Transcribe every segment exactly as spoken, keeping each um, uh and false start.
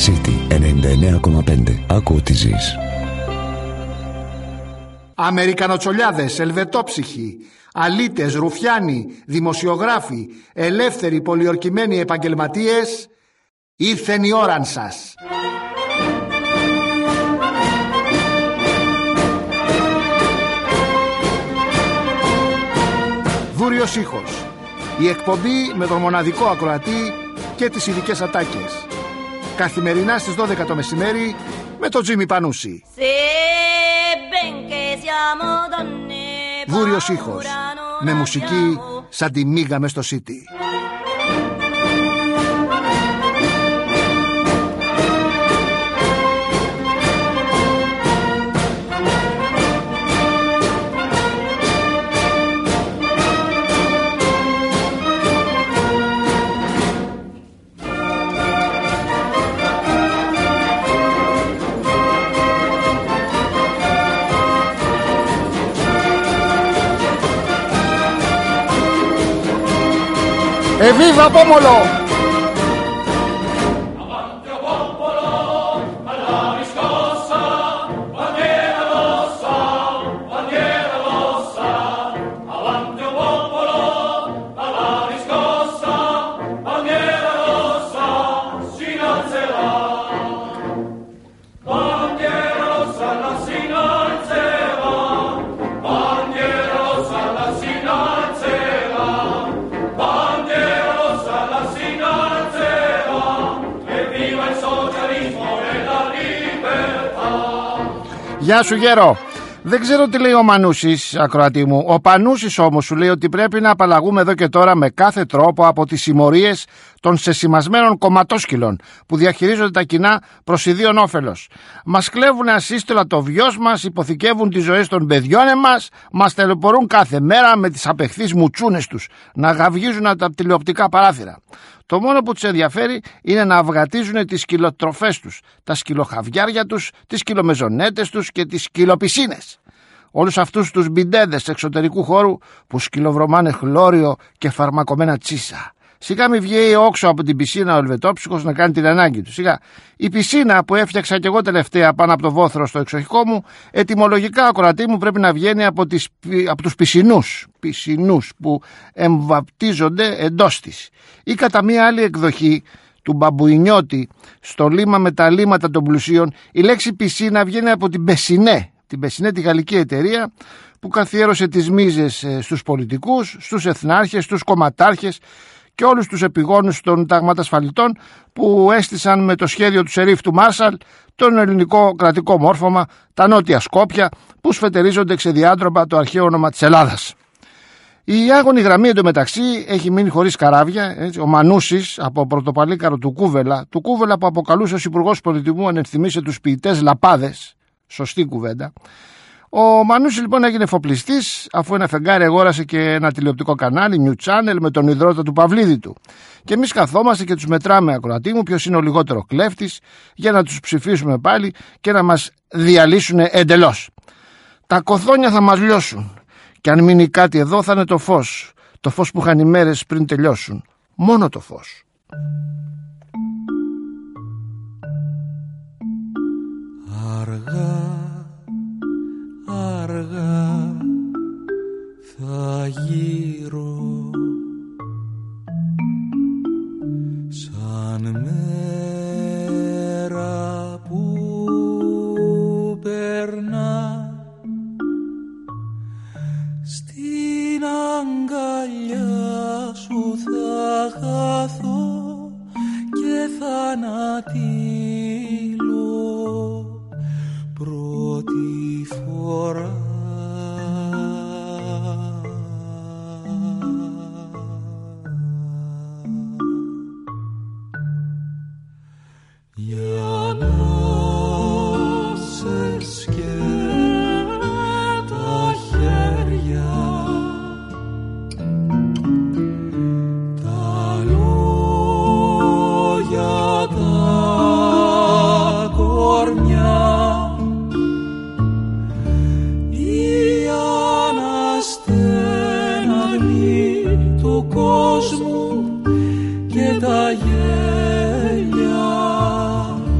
City ενενήντα εννέα κόμμα πέντε. Άκου ό,τι ζεις. Αμερικανοτσολιάδες, ελβετόψυχοι, αλήτες, ρουφιάνοι, δημοσιογράφοι, ελεύθεροι πολιορκημένοι επαγγελματίες, ήρθεν η ώρα σας. Βούριος ήχος. Η εκπομπή με τον μοναδικό ακροατή και τις ειδικές ατάκες. Καθημερινά στις δώδεκα το μεσημέρι με τον Τζίμι Πανούση. Βούριος ήχος. Με μουσική σαν τη μίγα μες στο City. ¡Evviva Pomolo! Γεια σου γέρο. Δεν ξέρω τι λέει ο Μανούσης, ακροατή μου. Ο Πανούσης όμως σου λέει ότι πρέπει να απαλλαγούμε εδώ και τώρα με κάθε τρόπο από τις συμμορίες των σεσημασμένων κομματόσκυλων που διαχειρίζονται τα κοινά προς ιδίον όφελος. Μας κλέβουν ασύστολα το βιός μας, υποθηκεύουν τις ζωές των παιδιών εμάς, μας τελεπορούν κάθε μέρα με τις απεχθείς μουτσούνες τους να γαυγίζουν από τα τηλεοπτικά παράθυρα. Το μόνο που τους ενδιαφέρει είναι να αυγατίζουν τις σκυλοτροφές τους, τα σκυλοχαβιάρια τους, τις σκυλομεζονέτες τους και τις σκυλοπισίνες. Όλους αυτούς τους μπιντέδες εξωτερικού χώρου που σκυλοβρωμάνε χλώριο και φαρμακομένα τσίσα. Σιγά μη βγαίνει όξω από την πισίνα ο ελβετόψυχος να κάνει την ανάγκη του. Σιγά. Η πισίνα που έφτιαξα κι εγώ τελευταία πάνω από το βόθρο στο εξοχικό μου, ετυμολογικά ακροατή μου πρέπει να βγαίνει από, τις, από τους πισινούς, πισινούς που εμβαπτίζονται εντός της. Ή κατά μία άλλη εκδοχή του Μπαμπουινιώτη στο λίμα με τα λίματα των πλουσίων, η λέξη πισίνα βγαίνει από την Μπεσινέ, την Μπεσινέ τη γαλλική εταιρεία που καθιέρωσε τις μίζες στους πολιτικούς, στους εθνάρχες, στους κομματάρχες και όλους τους επιγόνους των ταγματασφαλιτών που έστησαν με το σχέδιο του σερίφ του Μάρσαλ τον ελληνικό κρατικό μόρφωμα, τα νότια Σκόπια που σφετερίζονται ξεδιάντροπα το αρχαίο όνομα της Ελλάδας. Η άγωνη γραμμή εντωμεταξύ έχει μείνει χωρίς καράβια. Έτσι. Ο Μανούσης από πρωτοπαλίκαρο του Κούβελα, του Κούβελα που αποκαλούσε ως υπουργός πολιτισμού αν ενθυμίσε τους ποιητές λαπάδες, σωστή κουβέντα. Ο Μανούσης λοιπόν έγινε εφοπλιστής αφού ένα φεγγάρι αγόρασε και ένα τηλεοπτικό κανάλι, New Channel, με τον ιδρώτα του Παυλίδη του. Και εμείς καθόμαστε και τους μετράμε, ακροατή μου, ποιος είναι ο λιγότερο κλέφτης, για να τους ψηφίσουμε πάλι και να μας διαλύσουν εντελώς. Τα κοθόνια θα μας λιώσουν. Και αν μείνει κάτι εδώ θα είναι το φως. Το φως που είχαν οι μέρες πριν τελειώσουν. Μόνο το φως. Αργά, αργά θα γύρω σαν μέρα που περνά. Στην αγκαλιά σου θα χαθώ και θανατήλω πρώτη φορά. Για να σε σκέφτα χέρια, τα λόγια, τα κορμιά, η αναστέναγμη του κόσμου και τα γέλια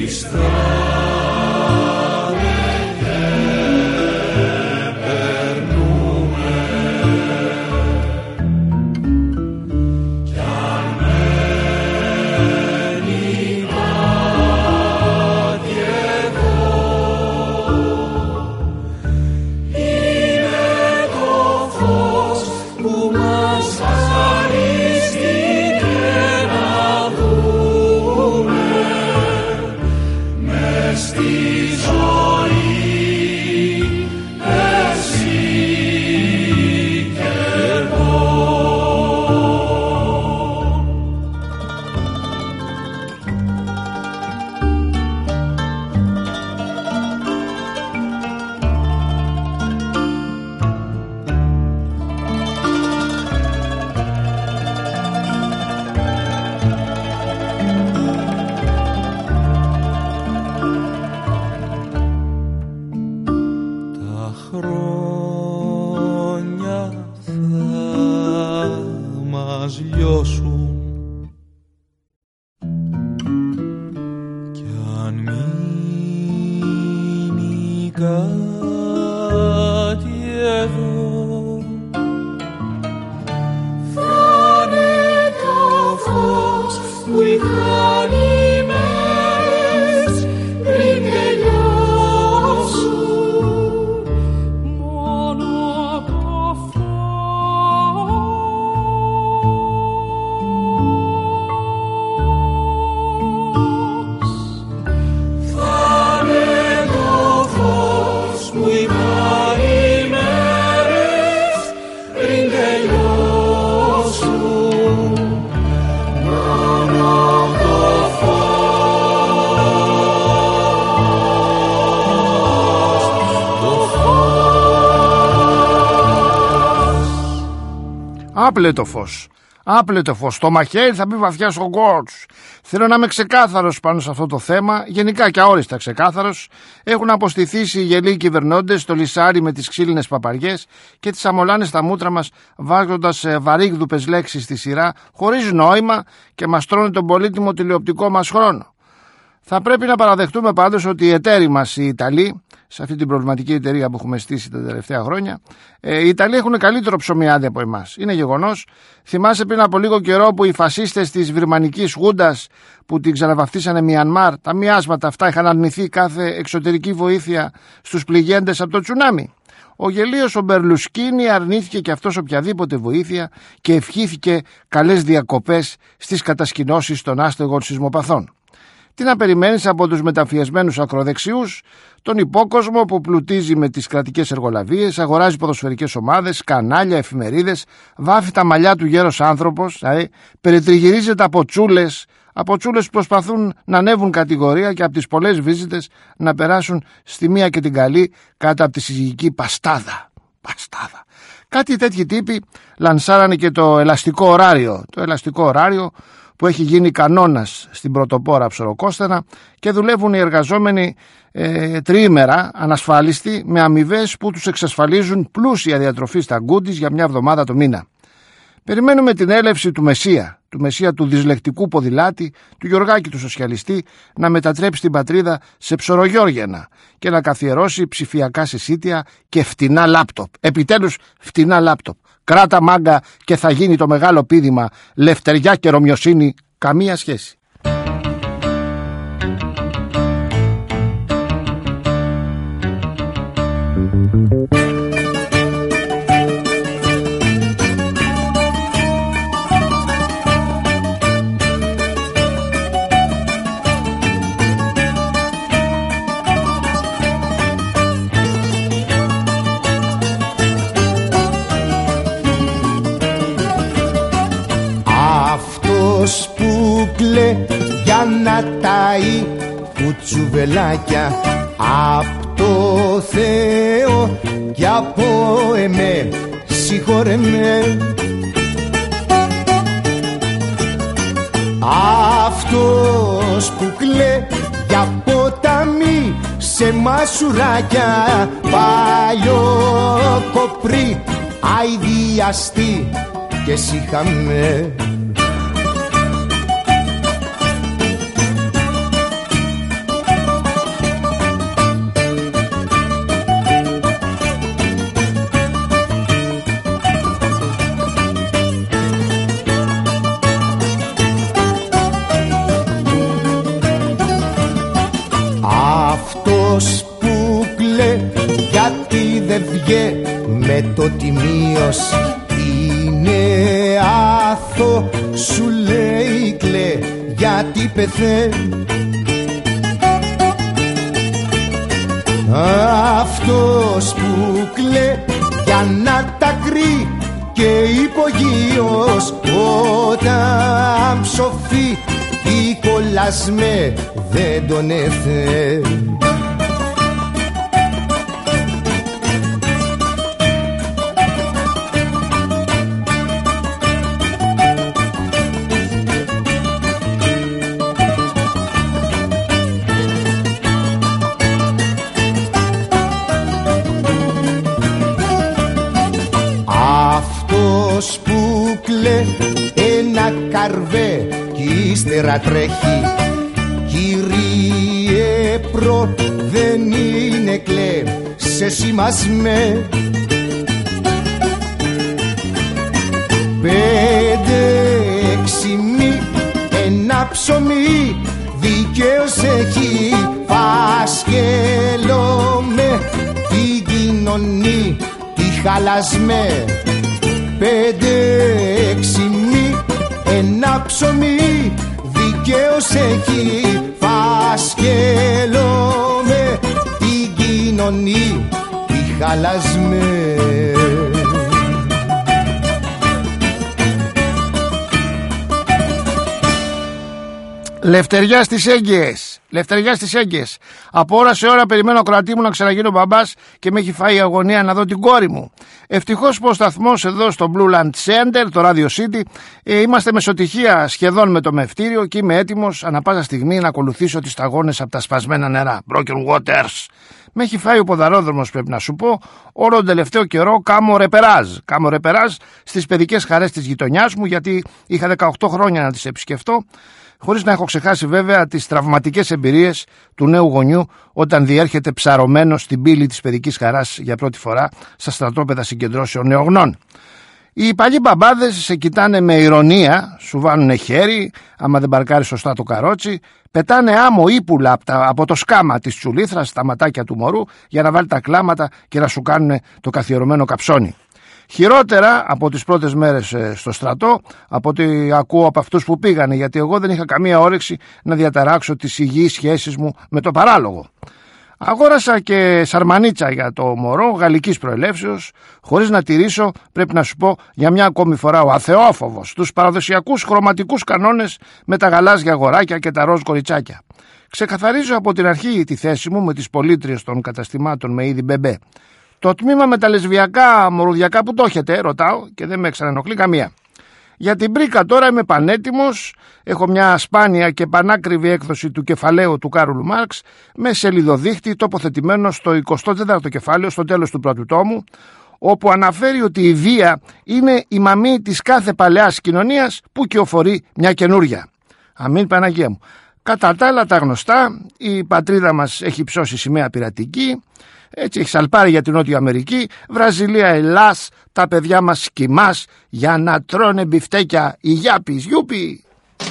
Άπλε το φως. Άπλε το φως. Το μαχαίρι θα μπει βαθιά στον κόρτσο. Θέλω να είμαι ξεκάθαρος πάνω σε αυτό το θέμα, γενικά και αόριστα ξεκάθαρος. Έχουν αποστηθήσει οι γελοί κυβερνώντες στο λυσάρι με τις ξύλινες παπαριές και τις αμολάνε στα μούτρα μας, βάζοντας βαρύγδουπες λέξεις στη σειρά, χωρίς νόημα, και μας τρώνε τον πολύτιμο τηλεοπτικό μας χρόνο. Θα πρέπει να παραδεχτούμε πάντως ότι οι εταίροι μας, οι Ιταλοί, σε αυτή την προβληματική εταιρεία που έχουμε στήσει τα τελευταία χρόνια, ε, οι Ιταλοί έχουν καλύτερο ψωμιάδι από εμάς. Είναι γεγονός. Θυμάσαι πριν από λίγο καιρό που οι φασίστες της Βυρμανικής Χούντας, που την ξαναβαφτίσανε Μιανμάρ, τα μοιάσματα αυτά είχαν αρνηθεί κάθε εξωτερική βοήθεια στους πληγέντες από το τσουνάμι. Ο γελίος ο Μπερλουσκίνι αρνήθηκε και αυτός οποιαδήποτε βοήθεια και ευχήθηκε καλές διακοπές στις κατασκηνώσεις των άστεγων σεισμοπαθών. Τι να περιμένεις από τους μεταφιεσμένους ακροδεξιούς, τον υπόκοσμο που πλουτίζει με τις κρατικές εργολαβίες, αγοράζει ποδοσφαιρικές ομάδες, κανάλια, εφημερίδες, βάφει τα μαλλιά του γέρος άνθρωπος, δηλαδή περιτριγυρίζεται από τσούλες, από τσούλες που προσπαθούν να ανέβουν κατηγορία και από τις πολλές βίζιτες να περάσουν στη μία και την καλή κάτω από τη συζυγική παστάδα. Παστάδα. Κάτι τέτοιοι τύποι λανσάρανε και το ελαστικό ωράριο. Το ελαστικό ωράριο που έχει γίνει κανόνας στην πρωτοπόρα Ψωροκόστενα και δουλεύουν οι εργαζόμενοι ε, τριήμερα ανασφάλιστοι με αμοιβές που τους εξασφαλίζουν πλούσια διατροφή στα γκούντις για μια εβδομάδα το μήνα. Περιμένουμε την έλευση του Μεσσία, του Μεσσία του δυσλεκτικού ποδηλάτη, του Γιωργάκη του σοσιαλιστή, να μετατρέψει την πατρίδα σε ψωρογιόργιανα και να καθιερώσει ψηφιακά συσίτια και φτηνά λάπτοπ. Επιτέλους φτηνά λάπτοπ. Κράτα μάγκα και θα γίνει το μεγάλο πήδημα. Λευτεριά και ρωμιοσύνη καμία σχέση. Που κλε για να ταΐ κουτσουβελάκια απ' το Θεό και από εμέ, συγχώρε με. Αυτός που κλε για ποτάμι σε μασουράκια, παλιό κοπρί αηδιαστή και σιχαμέ. αυτός που κλαί γιατί δεν βγαίνει με το τιμίος είναι άθο, σου λέει κλαί γιατί πεθαίνει. Αυτός που κλαί για να τα κρύει και υπογείως όταν ψοφεί η κολλασμέ δεν τον έφερε. Αυτός που κλαί ένα καρβέ κι ύστερα τρέχει. Κύριε προ δεν είναι κλαί σε σημασμέ. Πέντε εξημί ένα ψωμί δικαίως έχει φάσκελο με την κοινωνή τη χαλασμέ. Πέντε εξημί ένα ψωμί δικαίως έχει φάσκελο με την κοινωνή τη χαλασμέ. Λευτεριά στις έγκυες. Λευτεριά στις έγκυες. Από ώρα σε ώρα περιμένω ακροατή μου να ξαναγίνω μπαμπάς και με έχει φάει η αγωνία να δω την κόρη μου. Ευτυχώς που ο σταθμός εδώ στο Blue Land Center, το Radio City, ε, είμαστε μεσοτυχία σχεδόν με το μευτήριο και είμαι έτοιμος ανα πάσα στιγμή να ακολουθήσω τις σταγόνες από τα σπασμένα νερά. Broken Waters. Με έχει φάει ο ποδαρόδρομος, πρέπει να σου πω, όλο τον τελευταίο καιρό κάμω ρεπεράζ. Κάμω ρεπεράζ στις παιδικές χαρές της γειτονιάς μου, γιατί είχα δεκαοκτώ χρόνια να τις επισκεφτώ. Χωρίς να έχω ξεχάσει βέβαια τις τραυματικές εμπειρίες του νέου γονιού όταν διέρχεται ψαρωμένος στην πύλη της παιδικής χαράς για πρώτη φορά στα στρατόπεδα συγκεντρώσεων νεογνών. Οι παλιοί μπαμπάδες σε κοιτάνε με ηρωνία, σου βάνουνε χέρι, άμα δεν παρκάρει σωστά το καρότσι, πετάνε άμμο ύπουλα από, τα, από το σκάμα της τσουλήθρας στα ματάκια του μωρού για να βάλει τα κλάματα και να σου κάνουν το καθιερωμένο καψόνι. Χειρότερα από τις πρώτες μέρες στο στρατό, από ό,τι ακούω από αυτούς που πήγανε, γιατί εγώ δεν είχα καμία όρεξη να διαταράξω τις υγιείς σχέσεις μου με το παράλογο. Αγόρασα και σαρμανίτσα για το μωρό γαλλικής προελεύσεως, χωρίς να τηρήσω, πρέπει να σου πω για μια ακόμη φορά, ο αθεόφοβος, τους παραδοσιακούς χρωματικούς κανόνες με τα γαλάζια αγοράκια και τα ροζ κοριτσάκια. Ξεκαθαρίζω από την αρχή τη θέση μου με τις πολίτριες των καταστημάτων με είδη μπεμπέ. Το τμήμα με τα λεσβιακά μορουδιακά που το έχετε, ρωτάω, και δεν με ξανενοχλεί καμία. Για την πρίκα τώρα είμαι πανέτοιμος, έχω μια σπάνια και πανάκριβη έκδοση του κεφαλαίου του Κάρολου Μάρξ με σελιδοδείχτη τοποθετημένο στο εικοστό τέταρτο κεφάλαιο στο τέλος του πρώτου τόμου, όπου αναφέρει ότι η βία είναι η μαμή της κάθε παλαιάς κοινωνίας που κυοφορεί μια καινούρια. Αμήν Παναγία μου. Κατά τα άλλα τα γνωστά, η πατρίδα μας έχει ψώσει σημαία πειρατική, έτσι έχει σαλπάρει για την Νότια Αμερική, Βραζιλία, Ελλάς, τα παιδιά μας σκυμάς για να τρώνε μπιφτέκια οι γιάπης, γιούπι.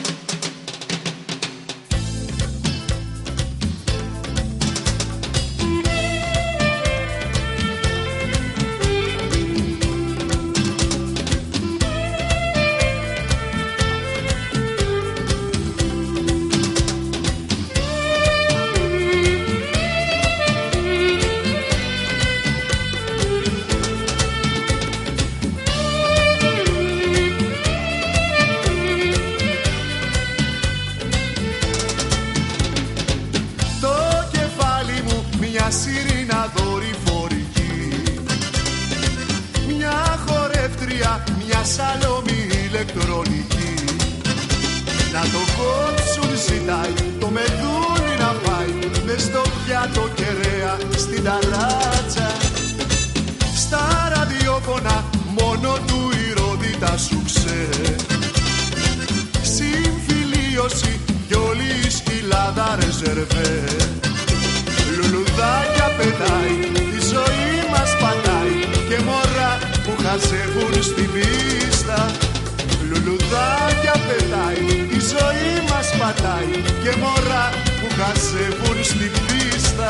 Λουλουδάκια πετάει, η ζωή μας πατάει και μωρά που χασεύουν στην πίστα. Λουλουδάκια πετάει, η ζωή μας πατάει και μωρά που χασεύουν στην πίστα.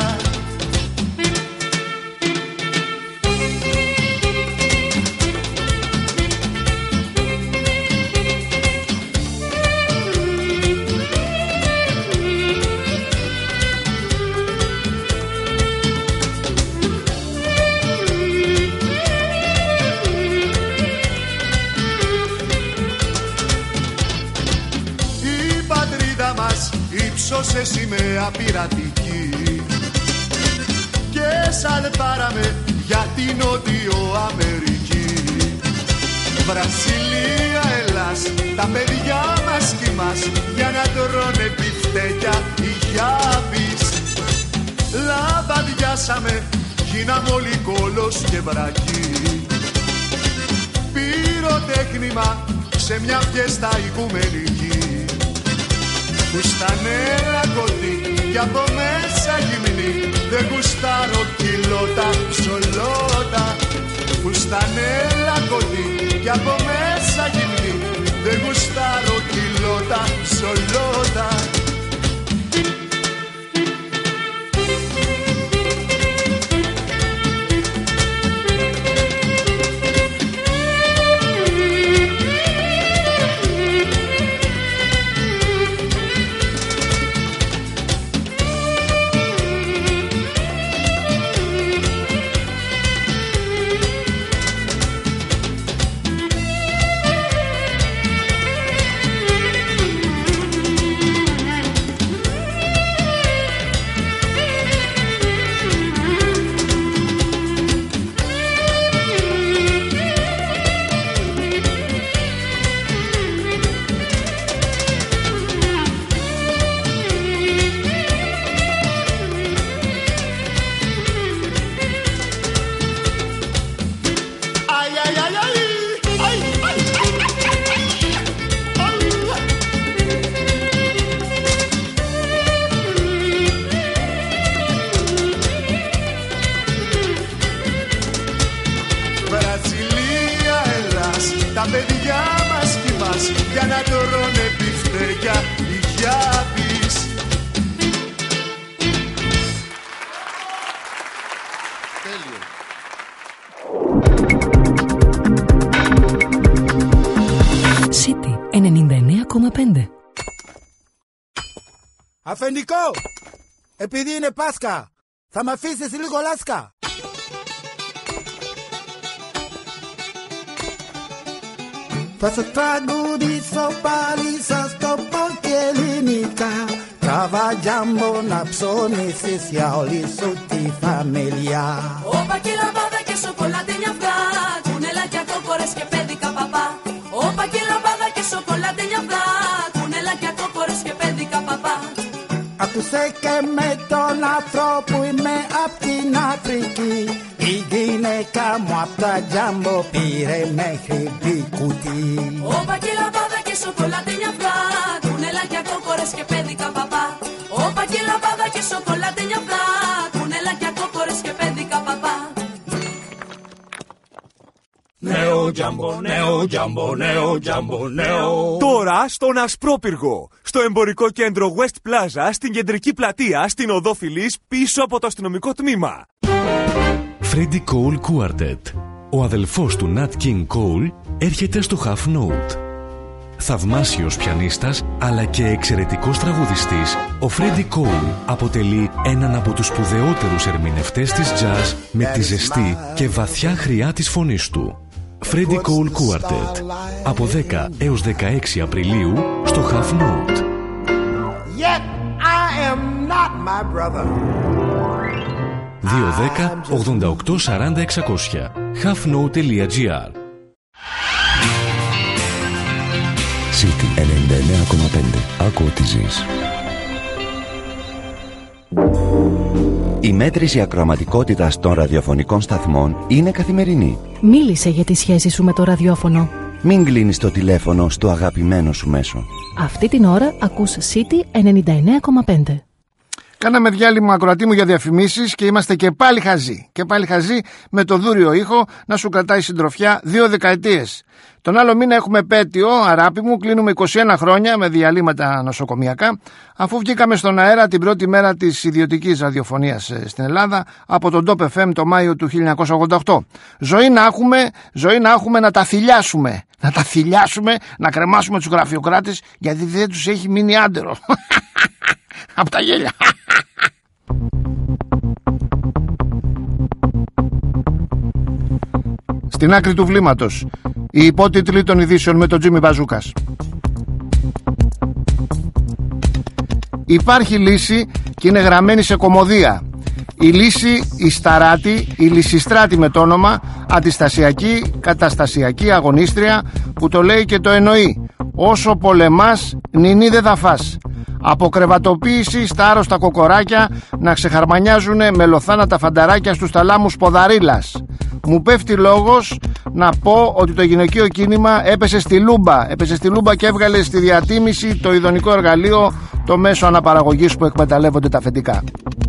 για πειρατική και σαλπάραμε για την Νότιο Αμερική. Βραζιλία, Ελλάς, τα παιδιά μας κι μας για να τρώνε πιφτέκια οι γιάβεις. Λαμπαδιάσαμε, γίναμε όλοι κόλος και βρακή. Πυροτέχνημα σε μια φιέστα οικουμενική. Φουστανέλα κοντή κι από μέσα γυμνή, δεν γουστάρω κιλότα ψολότα. Φουστανέλα κοντή κι από μέσα γυμνή, δεν γουστάρω κιλότα ψολότα. Τα παιδιά μας κι μας για να τρώνε πιφτέκια οι γιάπης. Τέλειο. City ενενήντα εννέα κόμμα πέντε. Αφεντικό, επειδή είναι Πάσχα, θα μ' αφήσεις λίγο λάσκα? Θα σε τραγουδήσω πάλι σας το πω και ελληνικά. Travagliamo να ψώνισες για όλη σου τη φαμιλιά. Όπα και λαμπάδα και σοκολάτενια αυγά, κουνελάκια κόκορες και πέδικα παπά. Όπα και λαμπάδα και σοκολάτενια αυγά, κουνελάκια κόκορες και πέδικα παπά. Άκουσε και με τον άνθρωπο είμαι απ' την Αφρική. Η γυναίκα μου απ' τα τζάμπο πήρε μέχρι μπικουτί. Όπα και λαμπάδα και σοκολάτενια αυγά, κουνελάκια κόκορες και πέδικα παπά. Όπα και λαμπάδα και σοκολάτενια αυγά, κουνελάκια κόκορες και πέδικα παπά. Νέο τζάμπο, νέο τζάμπο, νέο τζάμπο, νέο. Τώρα στον Ασπρόπυργο, στο εμπορικό κέντρο West Plaza, στην κεντρική πλατεία, στην οδό Φιλής, πίσω από το αστυνομικό τμήμα. Freddie Cole Quartet. Ο αδελφός του Nat King Cole έρχεται στο Half Note. Θαυμάσιος πιανίστας αλλά και εξαιρετικός τραγουδιστής, ο Freddie Cole αποτελεί έναν από τους σπουδαιότερους ερμηνευτές της jazz με τη ζεστή και βαθιά χρειά της φωνής του. Freddie Cole Quartet από δέκα έως δεκαέξι Απριλίου στο Half Note. Yet I am not my brother. δύο δέκα ογδόντα οκτώ σαράντα εξακόσια halfnote.gr. City ενενήντα εννέα κόμμα πέντε. Άκου ό,τι ζεις. Η μέτρηση ακροαματικότητας των ραδιοφωνικών σταθμών είναι καθημερινή. Μίλησε για τη σχέση σου με το ραδιόφωνο. Μην κλείνεις το τηλέφωνο στο αγαπημένο σου μέσο. Αυτή την ώρα ακούς City ενενήντα εννέα κόμμα πέντε. Κάναμε διάλειμμα, ακροατή μου, για διαφημίσεις και είμαστε και πάλι χαζοί. Και πάλι χαζοί με το δούριο ήχο να σου κρατάει συντροφιά δύο δεκαετίες. Τον άλλο μήνα έχουμε επέτειο, αράπη μου, κλείνουμε είκοσι ένα χρόνια με διαλύματα νοσοκομιακά, αφού βγήκαμε στον αέρα την πρώτη μέρα της ιδιωτικής ραδιοφωνίας στην Ελλάδα από τον Top εφ εμ το Μάιο του χίλια εννιακόσια ογδόντα οκτώ. Ζωή να έχουμε, ζωή να έχουμε να τα θηλιάσουμε. Να τα θηλιάσουμε, να κρεμάσουμε τους γραφειοκράτες, γιατί δεν τους έχει μείνει άντερο. Από τα γέλια. Στην άκρη του βλήματος, οι υπότιτλοι των ειδήσεων με τον Τζίμι Μπαζούκας. Υπάρχει λύση και είναι γραμμένη σε κωμωδία. Η Λύση, η Σταράτη, η Λυσιστράτη με το όνομα, αντιστασιακή, καταστασιακή αγωνίστρια που το λέει και το εννοεί. Όσο πολεμάς, νινί δεν θα φας. Από κρεβατοποίηση στα άρρωστα κοκοράκια να ξεχαρμανιάζουνε μελοθάνατα φανταράκια στους ταλάμους ποδαρίλας. Μου πέφτει λόγος να πω ότι το γυναικείο κίνημα έπεσε στη λούμπα. Έπεσε στη λούμπα και έβγαλε στη διατίμηση το ειδονικό εργαλείο, το μέσο αναπαραγωγής που εκμεταλλεύονται τα αφεντικά.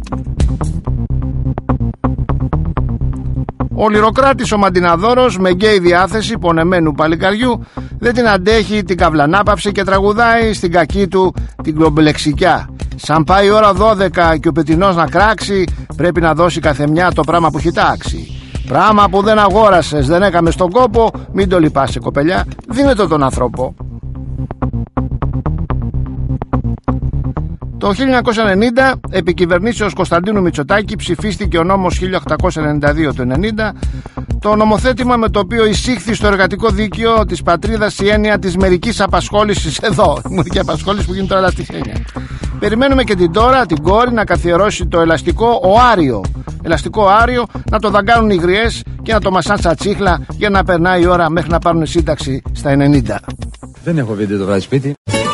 Ο λυροκράτης ο Μαντιναδόρος με γκέι διάθεση πονεμένου παλικαριού δεν την αντέχει την καυλανάπαυση και τραγουδάει στην κακή του την κλομπελεξικιά. Σαν πάει η ώρα δώδεκα και ο πετεινός να κράξει, πρέπει να δώσει καθεμιά το πράγμα που έχει τάξει. Πράγμα που δεν αγόρασες, δεν έκαμε στον κόπο, μην το λυπάσαι κοπελιά, δίνε το τον άνθρωπο. Το χίλια εννιακόσια ενενήντα, επί κυβερνήσεως Κωνσταντίνου Μητσοτάκη, ψηφίστηκε ο νόμος χίλια οκτακόσια ενενήντα δύο του ενενήντα, το νομοθέτημα με το οποίο εισήχθη στο εργατικό δίκαιο της πατρίδας η έννοια της μερικής απασχόλησης. Εδώ, η μερική απασχόληση που γίνεται τώρα ελαστική έννοια. Περιμένουμε και την τώρα, την κόρη, να καθιερώσει το ελαστικό οάριο. Ελαστικό άριο, να το δαγκάνουν οι γριές και να το μασάν στα τσίχλα για να περνάει η ώρα μέχρι να πάρουν σύνταξη στα ενενήντα. Δεν έχω βίντεο το βράδυ σπίτι.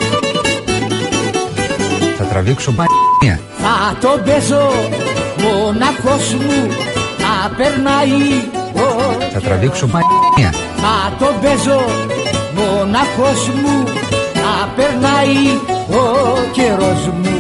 Θα τραβήξω μπα***ια. Θα το παίζω μοναχός μου να περνάει. Θα τραβήξω μπα***ια. Θα το παίζω μοναχός μου να περνάει ο καιρός μου.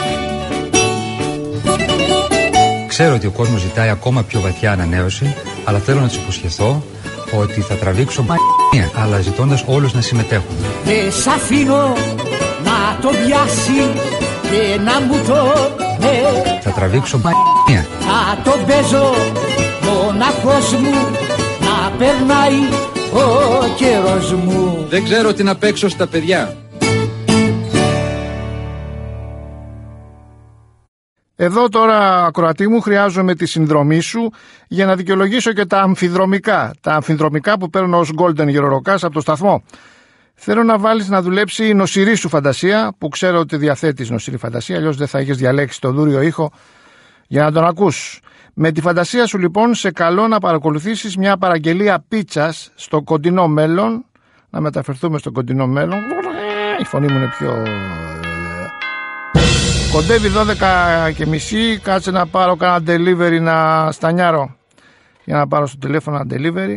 Ξέρω ότι ο κόσμος ζητάει ακόμα πιο βαθιά ανανέωση, αλλά θέλω να τους υποσχεθώ ότι θα τραβήξω μπα***ια, αλλά ζητώντας όλους να συμμετέχουν. Δεν σ' αφήνω να το πιάσει και να μου το ναι. Θα τραβήξω μπα***ια. Θα το παίζω μοναχός μου να περνάει ο καιρός μου. Δεν ξέρω τι να παίξω στα παιδιά. Εδώ τώρα, ακροατή μου, χρειάζομαι τη συνδρομή σου για να δικαιολογήσω και τα αμφιδρομικά. Τα αμφιδρομικά που παίρνω ως Golden Γεροροκάς από το σταθμό. Θέλω να βάλεις να δουλέψει η νοσηρή σου φαντασία, που ξέρω ότι διαθέτεις νοσηρή φαντασία, αλλιώς δεν θα έχεις διαλέξει το δούριο ήχο για να τον ακούς. Με τη φαντασία σου λοιπόν σε καλώ να παρακολουθήσεις μια παραγγελία πίτσας στο κοντινό μέλλον. Να μεταφερθούμε στο κοντινό μέλλον. Η φωνή μου είναι πιο... Κοντεύει δώδεκα και μισή, κάτσε να πάρω κάνα delivery να στανιάρω. Για να πάρω στο τηλέφωνο ένα delivery.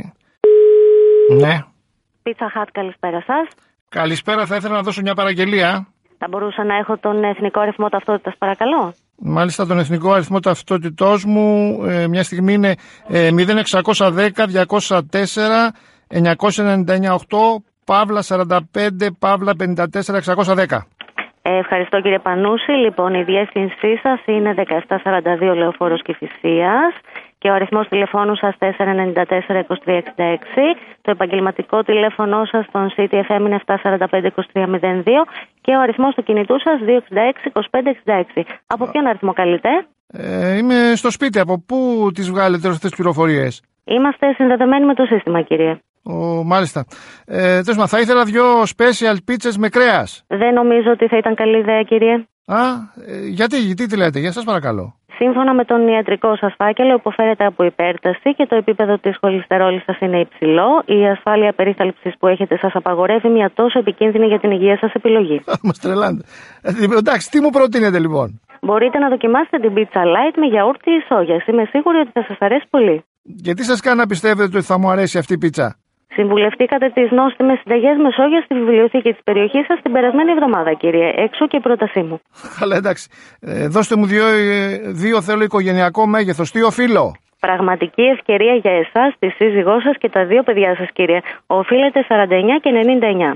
Ναι. Pizza Hut, καλησπέρα σας. Καλησπέρα, θα ήθελα να δώσω μια παραγγελία. Θα μπορούσα να έχω τον εθνικό αριθμό ταυτότητας, παρακαλώ. Μάλιστα, τον εθνικό αριθμό ταυτότητός μου ε, μια στιγμή είναι ε, μηδέν εξακόσια δέκα διακόσια τέσσερα εννιακόσια ενενήντα εννιά οκτώ Παύλα σαράντα πέντε Παύλα πενήντα τέσσερα εξακόσια δέκα. Ε, ευχαριστώ κύριε Πανούση. Λοιπόν, η διεύθυνσή σας είναι δεκαεπτά σαράντα δύο Λεωφόρος Κηφισίας και ο αριθμός τηλεφώνου σας τέσσερα εννιά τέσσερα είκοσι τρία εξήντα έξι. Το επαγγελματικό τηλέφωνο σας στον City εφ εμ είναι επτά σαράντα πέντε είκοσι τρία μηδέν δύο και ο αριθμός του κινητού σας δύο εξήντα έξι είκοσι πέντε εξήντα έξι. Από ποιον αριθμό καλείτε? Ε, είμαι στο σπίτι. Από πού τις βγάλετε αυτές τις πληροφορίες? Είμαστε συνδεδεμένοι με το σύστημα, κύριε. Ο, μάλιστα. Ε, τέλος, θα ήθελα δύο special pizzas με κρέας. Δεν νομίζω ότι θα ήταν καλή ιδέα, κύριε. Α, ε, γιατί, τι, τι λέτε, για σας παρακαλώ. Σύμφωνα με τον ιατρικό σας φάκελο, υποφέρετε από υπέρταση και το επίπεδο της χολυστερόλης σας είναι υψηλό. Η ασφάλεια περίθαλψης που έχετε σας απαγορεύει μια τόσο επικίνδυνη για την υγεία σας επιλογή. Μας τρελάνετε. Εντάξει, τι μου προτείνετε λοιπόν? Μπορείτε να δοκιμάσετε την pizza light με γιαούρτι ή σόγιας. Είμαι σίγουρη ότι θα σας αρέσει πολύ. Γιατί σας κάνει να πιστεύετε ότι θα μου αρέσει αυτή η πίτσα? Συμβουλευτήκατε τις νόστιμες συνταγές με σόγια στη βιβλιοθήκη της περιοχής σας την περασμένη εβδομάδα, κύριε. Έξω και η πρότασή μου. Αλλά εντάξει. Ε, δώστε μου δύο, δύο θέλω οικογενειακό μέγεθος. Τι οφείλω? Πραγματική ευκαιρία για εσάς, τη σύζυγό σας και τα δύο παιδιά σας, κύριε. Οφείλετε σαράντα εννιά και ενενήντα εννιά.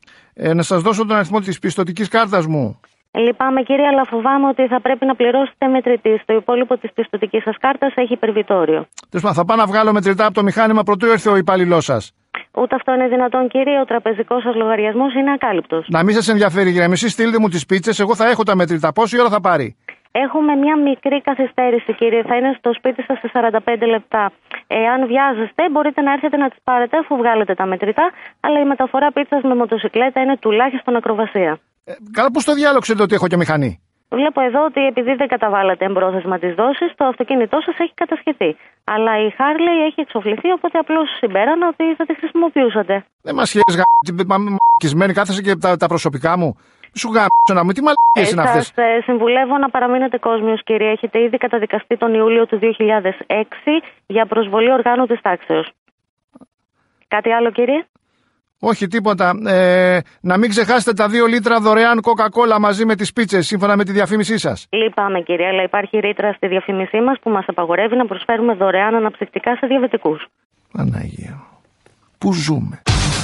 Ε, να σας δώσω τον αριθμό της πιστωτικής κάρτας μου. Λυπάμαι, κύριε, αλλά φοβάμαι ότι θα πρέπει να πληρώσετε μετρητή. Το υπόλοιπο της πιστωτικής σας κάρτας έχει υπερβιτόριο. Θα πάω να βγάλω μετρητά από το μηχάνημα πρωτού έρθει ο υπάλληλός σας. Ούτε αυτό είναι δυνατόν, κύριε. Ο τραπεζικός σας λογαριασμός είναι ακάλυπτος. Να μην σας ενδιαφέρει, κύριε. Εσείς στείλτε μου τις πίτσες, εγώ θα έχω τα μετρητά. Πόση ώρα θα πάρει? Έχουμε μια μικρή καθυστέρηση, κύριε. Θα είναι στο σπίτι σας σε σαράντα πέντε λεπτά. Εάν βιάζεστε, μπορείτε να έρθετε να τις πάρετε αφού βγάλετε τα μετρητά. Αλλά η μεταφορά πίτσας με μοτοσυκλέτα είναι τουλάχιστον ακροβασία. Ε, καλά, πώς το διάλογο ξέρετε ότι έχω και μηχανή? Βλέπω εδώ ότι επειδή δεν καταβάλλατε εμπρόθεσμα τις δόσεις, το αυτοκίνητό σας έχει κατασχεθεί. Αλλά η Harley έχει εξοφληθεί, οπότε απλώς συμπέρανα ότι θα τη χρησιμοποιούσατε. Δεν μας σχέσεις γαμ***κισμένη, κάθεσαι και τα, τα προσωπικά μου. Σου γάμψω να μου, τι μαλακίες είναι αυτές. Σας ε, συμβουλεύω να παραμείνετε κόσμιος, κύριε. Έχετε ήδη καταδικαστεί τον Ιούλιο του δύο χιλιάδες έξι για προσβολή οργάνου της τάξεως. Κάτι άλλο, κύριε? Όχι, τίποτα. Ε, να μην ξεχάσετε τα δύο λίτρα δωρεάν κοκακόλα μαζί με τις πίτσες, σύμφωνα με τη διαφήμισή σας. Λυπάμαι, κύριε, αλλά υπάρχει ρήτρα στη διαφήμισή μας που μας απαγορεύει να προσφέρουμε δωρεάν αναψυκτικά σε διαβετικούς. Παναγία, πού ζούμε.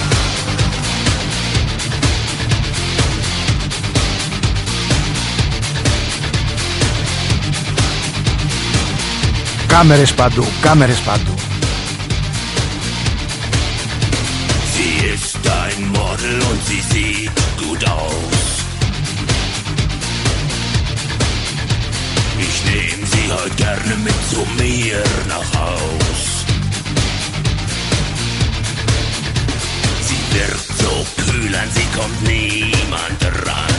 Κάμερες παντού, κάμερες παντού. Sie ist ein Model und sie sieht gut aus. Ich nehm sie heute gerne mit zu mir nach Haus. Sie wirkt so kühl, an sie kommt niemand ran.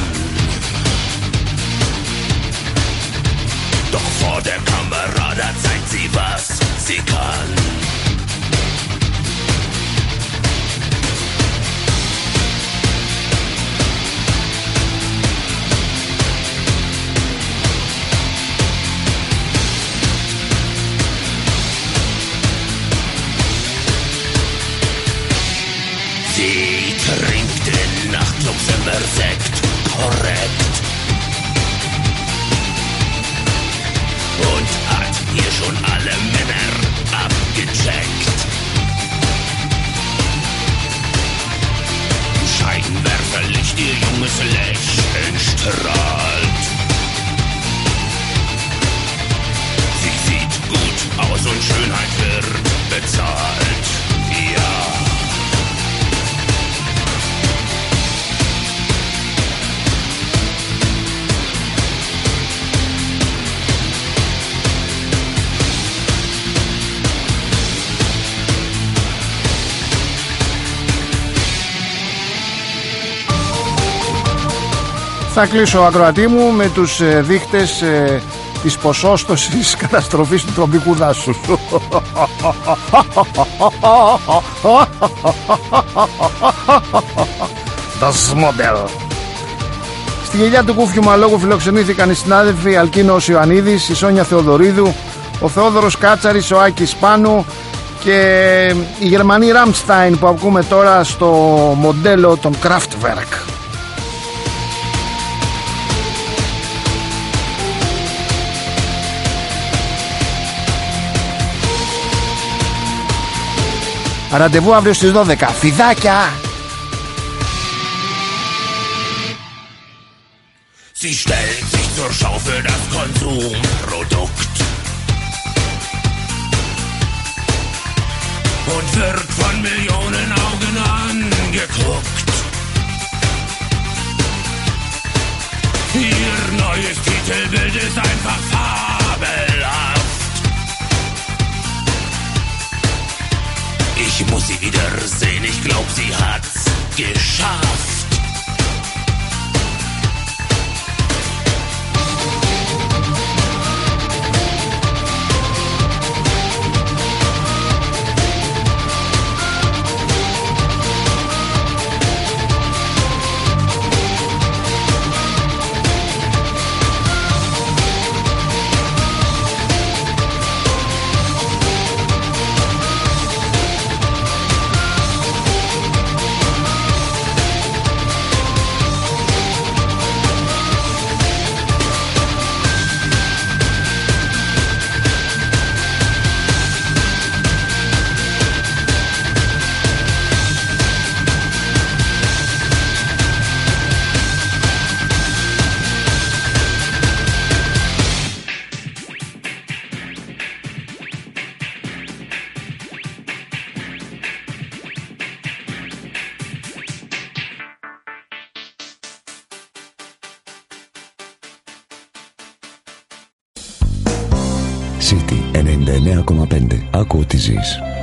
Doch vor der Kamera, da zeigt sie, was sie kann. Sie trinkt in Nachtclubs immer Sekt, korrekt. Und hat hier schon alle Männer abgecheckt. Scheinwerferlicht, ihr junges Lächeln strahlt. Sie sieht gut aus und Schönheit wird bezahlt. Ja. Θα κλείσω, ακροατή μου, με τους ε, δείχτες ε, της ποσόστοσης καταστροφής του τροπικού δάσους. Das Model. Στη γελιά του Κούφιου Μαλόγου φιλοξενήθηκαν οι συνάδελφοι Αλκίνος Ιωαννίδης, η Σόνια Θεοδωρίδου, ο Θεόδωρος Κάτσαρης, ο Άκης Πάνου και η Γερμανή Rammstein που ακούμε τώρα στο μοντέλο των Kraftwerk. Ραντεβού αύριο στις δώδεκα. Φιδάκια! Sie stellt sich zur Schau für das Konsumprodukt und wird von Millionen Augen angeguckt. Ihr neues Titelbild ist einfach fabelhaft. Ich muss sie wieder sehen, ich glaub, sie hat's geschafft. City ενενήντα εννέα κόμμα πέντε. Άκου ό,τι ζεις.